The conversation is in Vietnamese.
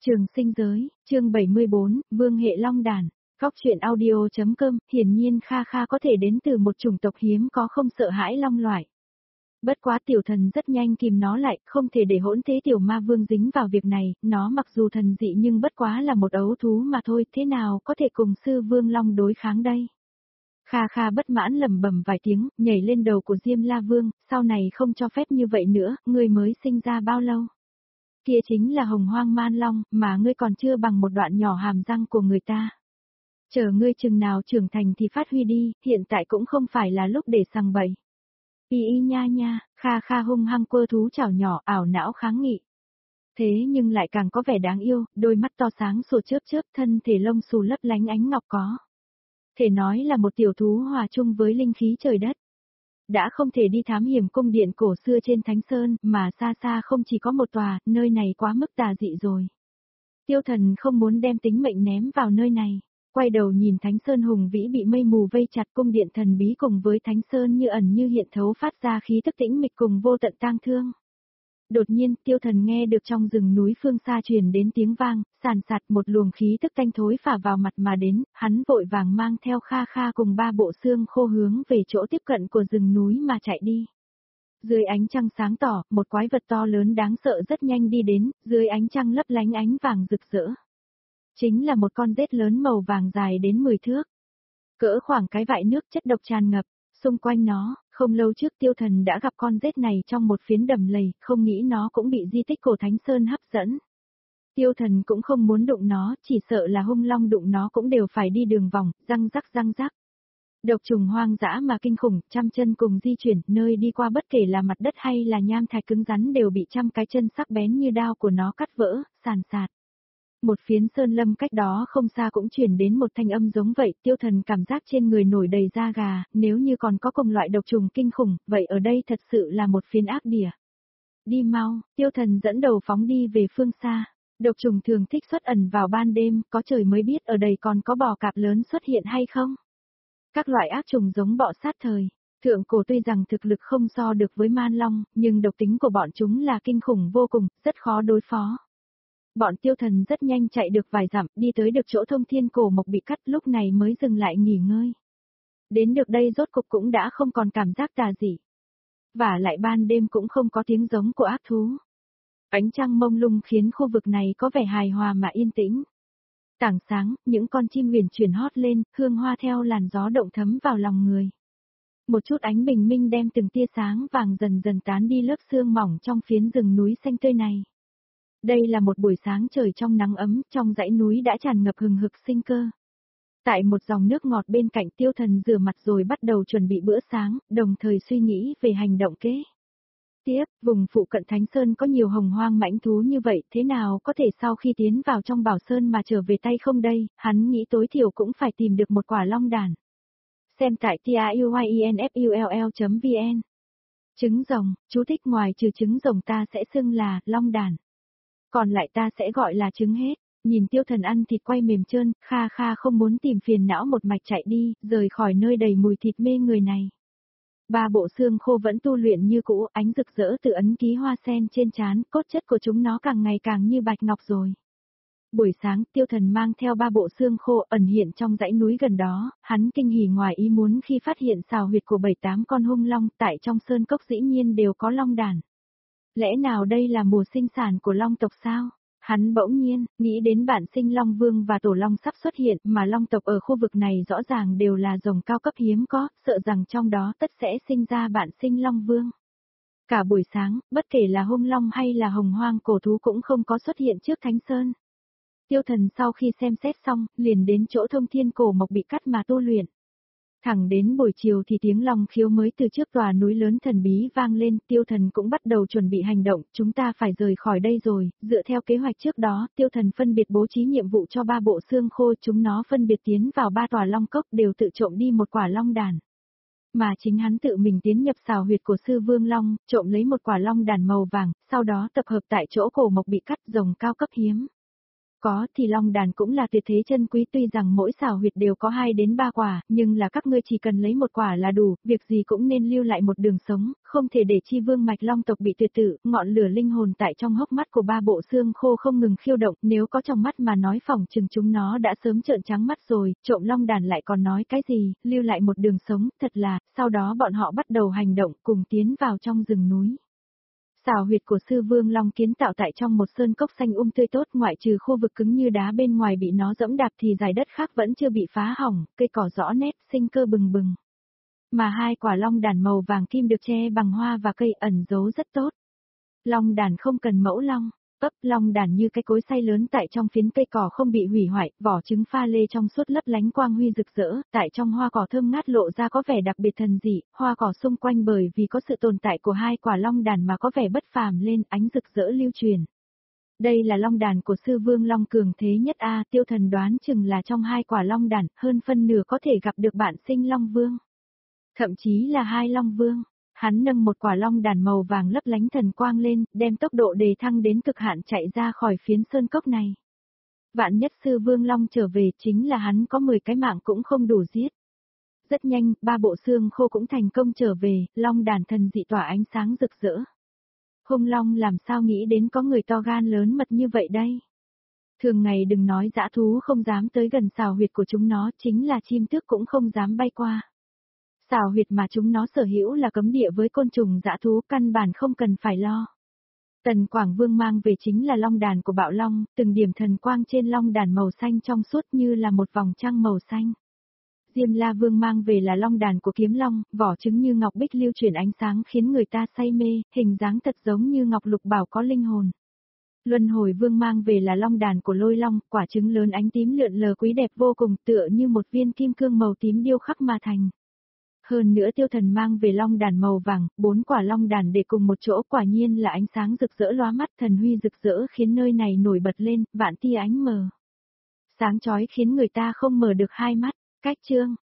Trường sinh giới, chương 74, Vương hệ long đàn. Góc truyện audio.com, hiển nhiên Kha Kha có thể đến từ một chủng tộc hiếm có không sợ hãi long loại. Bất quá tiểu thần rất nhanh kìm nó lại, không thể để hỗn thế tiểu ma vương dính vào việc này, nó mặc dù thần dị nhưng bất quá là một ấu thú mà thôi, thế nào có thể cùng sư vương long đối kháng đây. Kha Kha bất mãn lẩm bẩm vài tiếng, nhảy lên đầu của Diêm La Vương, sau này không cho phép như vậy nữa, ngươi mới sinh ra bao lâu? Kia chính là hồng hoang man long, mà ngươi còn chưa bằng một đoạn nhỏ hàm răng của người ta. Chờ ngươi chừng nào trưởng thành thì phát huy đi, hiện tại cũng không phải là lúc để sằng bậy. Y nha nha, Kha Kha hung hăng quơ thú chảo nhỏ ảo não kháng nghị. Thế nhưng lại càng có vẻ đáng yêu, đôi mắt to sáng sủa chớp chớp, thân thể lông xù lấp lánh ánh ngọc có. Thể nói là một tiểu thú hòa chung với linh khí trời đất. Đã không thể đi thám hiểm cung điện cổ xưa trên Thánh Sơn, mà xa xa không chỉ có một tòa, nơi này quá mức tà dị rồi. Tiêu thần không muốn đem tính mệnh ném vào nơi này. Quay đầu nhìn Thánh Sơn hùng vĩ bị mây mù vây chặt, cung điện thần bí cùng với Thánh Sơn như ẩn như hiện thấu phát ra khí tức tĩnh mịch cùng vô tận tang thương. Đột nhiên, tiêu thần nghe được trong rừng núi phương xa truyền đến tiếng vang, sàn sạt một luồng khí tức tanh thối phả vào mặt mà đến, hắn vội vàng mang theo Kha Kha cùng 3 bộ xương khô hướng về chỗ tiếp cận của rừng núi mà chạy đi. Dưới ánh trăng sáng tỏ, một quái vật to lớn đáng sợ rất nhanh đi đến, dưới ánh trăng lấp lánh ánh vàng rực rỡ. Chính là một con rết lớn màu vàng dài đến 10 thước. Cỡ khoảng cái vại nước, chất độc tràn ngập, xung quanh nó. Không lâu trước tiêu thần đã gặp con rết này trong một phiến đầm lầy, không nghĩ nó cũng bị di tích cổ Thánh Sơn hấp dẫn. Tiêu thần cũng không muốn đụng nó, chỉ sợ là hung long đụng nó cũng đều phải đi đường vòng, răng rắc răng rắc. Độc trùng hoang dã mà kinh khủng, trăm chân cùng di chuyển, nơi đi qua bất kể là mặt đất hay là nham thạch cứng rắn đều bị trăm cái chân sắc bén như đao của nó cắt vỡ, sàn sạt. Một phiến sơn lâm cách đó không xa cũng truyền đến một thanh âm giống vậy, tiêu thần cảm giác trên người nổi đầy da gà, nếu như còn có cùng loại độc trùng kinh khủng, vậy ở đây thật sự là một phiến ác địa. Đi mau, tiêu thần dẫn đầu phóng đi về phương xa. Độc trùng thường thích xuất ẩn vào ban đêm, có trời mới biết ở đây còn có bò cạp lớn xuất hiện hay không. Các loại ác trùng giống bọ sát thời. Thượng cổ tuy rằng thực lực không so được với man long, nhưng độc tính của bọn chúng là kinh khủng vô cùng, rất khó đối phó. Bọn tiêu thần rất nhanh chạy được vài dặm, đi tới được chỗ thông thiên cổ mộc bị cắt, lúc này mới dừng lại nghỉ ngơi. Đến được đây rốt cục cũng đã không còn cảm giác tà dị. Và lại ban đêm cũng không có tiếng giống của ác thú. Ánh trăng mông lung khiến khu vực này có vẻ hài hòa mà yên tĩnh. Tảng sáng, những con chim huyền chuyển hót lên, hương hoa theo làn gió động thấm vào lòng người. Một chút ánh bình minh đem từng tia sáng vàng dần dần tán đi lớp sương mỏng trong phiến rừng núi xanh tươi này. Đây là một buổi sáng trời trong nắng ấm, trong dãy núi đã tràn ngập hừng hực sinh cơ. Tại một dòng nước ngọt bên cạnh tiêu thần rửa mặt rồi bắt đầu chuẩn bị bữa sáng, đồng thời suy nghĩ về hành động kế tiếp. Vùng phụ cận Thánh Sơn có nhiều hồng hoang mãnh thú như vậy, thế nào có thể sau khi tiến vào trong Bảo Sơn mà trở về tay không đây, hắn nghĩ tối thiểu cũng phải tìm được một quả long đàn. Xem tại tiuyinfull.vn. Trứng rồng, chú thích ngoài trừ trứng rồng ta sẽ xưng là long đàn. Còn lại ta sẽ gọi là trứng hết. Nhìn tiêu thần ăn thịt quay mềm trơn, Kha Kha không muốn tìm phiền não một mạch chạy đi, rời khỏi nơi đầy mùi thịt mê người này. 3 bộ xương khô vẫn tu luyện như cũ, ánh rực rỡ từ ấn ký hoa sen trên trán, cốt chất của chúng nó càng ngày càng như bạch ngọc rồi. Buổi sáng, tiêu thần mang theo 3 bộ xương khô ẩn hiện trong dãy núi gần đó, hắn kinh hỉ ngoài ý muốn khi phát hiện xào huyệt của 7-8 con hung long tại trong sơn cốc dĩ nhiên đều có long đàn. Lẽ nào đây là mùa sinh sản của long tộc sao? Hắn bỗng nhiên, nghĩ đến bản sinh Long Vương và Tổ Long sắp xuất hiện, mà long tộc ở khu vực này rõ ràng đều là rồng cao cấp hiếm có, sợ rằng trong đó tất sẽ sinh ra bản sinh Long Vương. Cả buổi sáng, bất kể là hung long hay là hồng hoang cổ thú cũng không có xuất hiện trước Thánh Sơn. Tiêu thần sau khi xem xét xong, liền đến chỗ thông thiên cổ mộc bị cắt mà tu luyện. Thẳng đến buổi chiều thì tiếng long khiếu mới từ trước tòa núi lớn thần bí vang lên, tiêu thần cũng bắt đầu chuẩn bị hành động, chúng ta phải rời khỏi đây rồi, dựa theo kế hoạch trước đó, tiêu thần phân biệt bố trí nhiệm vụ cho 3 bộ xương khô, chúng nó phân biệt tiến vào 3 tòa long cốc đều tự trộm đi một quả long đàn. Mà chính hắn tự mình tiến nhập xào huyệt của sư vương long, trộm lấy một quả long đàn màu vàng, sau đó tập hợp tại chỗ cổ mộc bị cắt rồng cao cấp hiếm. Có thì long đàn cũng là tuyệt thế chân quý, tuy rằng mỗi xào huyệt đều có 2 đến 3 quả, nhưng là các ngươi chỉ cần lấy một quả là đủ, việc gì cũng nên lưu lại một đường sống, không thể để chi vương mạch long tộc bị tuyệt tử, ngọn lửa linh hồn tại trong hốc mắt của 3 bộ xương khô không ngừng khiêu động, nếu có trong mắt mà nói phỏng chừng chúng nó đã sớm trợn trắng mắt rồi, trộm long đàn lại còn nói cái gì, lưu lại một đường sống, thật là, sau đó bọn họ bắt đầu hành động cùng tiến vào trong rừng núi. Xào huyệt của sư vương long kiến tạo tại trong một sơn cốc xanh tươi tốt, ngoại trừ khu vực cứng như đá bên ngoài bị nó dẫm đạp thì dải đất khác vẫn chưa bị phá hỏng, cây cỏ rõ nét, sinh cơ bừng bừng. Mà 2 quả long đàn màu vàng kim được che bằng hoa và cây ẩn giấu rất tốt. Long đàn không cần mẫu long, long đàn như cái cối xay lớn tại trong phiến cây cỏ không bị hủy hoại, vỏ trứng pha lê trong suốt lấp lánh quang huy rực rỡ, tại trong hoa cỏ thơm ngát lộ ra có vẻ đặc biệt thần dị, hoa cỏ xung quanh bởi vì có sự tồn tại của 2 quả long đàn mà có vẻ bất phàm lên, ánh rực rỡ lưu truyền. Đây là long đàn của sư vương long cường thế nhất a, Tiêu Thần đoán chừng là trong 2 quả long đàn, hơn phân nửa có thể gặp được bạn sinh long vương. Thậm chí là 2 long vương. Hắn nâng một quả long đàn màu vàng lấp lánh thần quang lên, đem tốc độ đề thăng đến cực hạn chạy ra khỏi phiến sơn cốc này. Vạn nhất sư vương long trở về chính là hắn có 10 cái mạng cũng không đủ giết. Rất nhanh, 3 bộ xương khô cũng thành công trở về, long đàn thần dị tỏa ánh sáng rực rỡ. Hung long làm sao nghĩ đến có người to gan lớn mật như vậy đây? Thường ngày đừng nói dã thú không dám tới gần xào huyệt của chúng nó, chính là chim tước cũng không dám bay qua. Xào huyệt mà chúng nó sở hữu là cấm địa với côn trùng dã thú, căn bản không cần phải lo. Tần Quảng Vương mang về chính là long đàn của Bạo Long, từng điểm thần quang trên long đàn màu xanh trong suốt như là một vòng trăng màu xanh. Diêm La Vương mang về là long đàn của Kiếm Long, vỏ trứng như ngọc bích lưu chuyển ánh sáng khiến người ta say mê, hình dáng thật giống như ngọc lục bảo có linh hồn. Luân Hồi Vương mang về là long đàn của Lôi Long, quả trứng lớn ánh tím lượn lờ quý đẹp vô cùng, tựa như một viên kim cương màu tím điêu khắc mà thành. Hơn nữa Tiêu Thần mang về long đàn màu vàng, 4 quả long đàn để cùng một chỗ, quả nhiên là ánh sáng rực rỡ lóa mắt, thần huy rực rỡ khiến nơi này nổi bật lên, vạn tia ánh mờ. Sáng chói khiến người ta không mở được hai mắt. Cách chương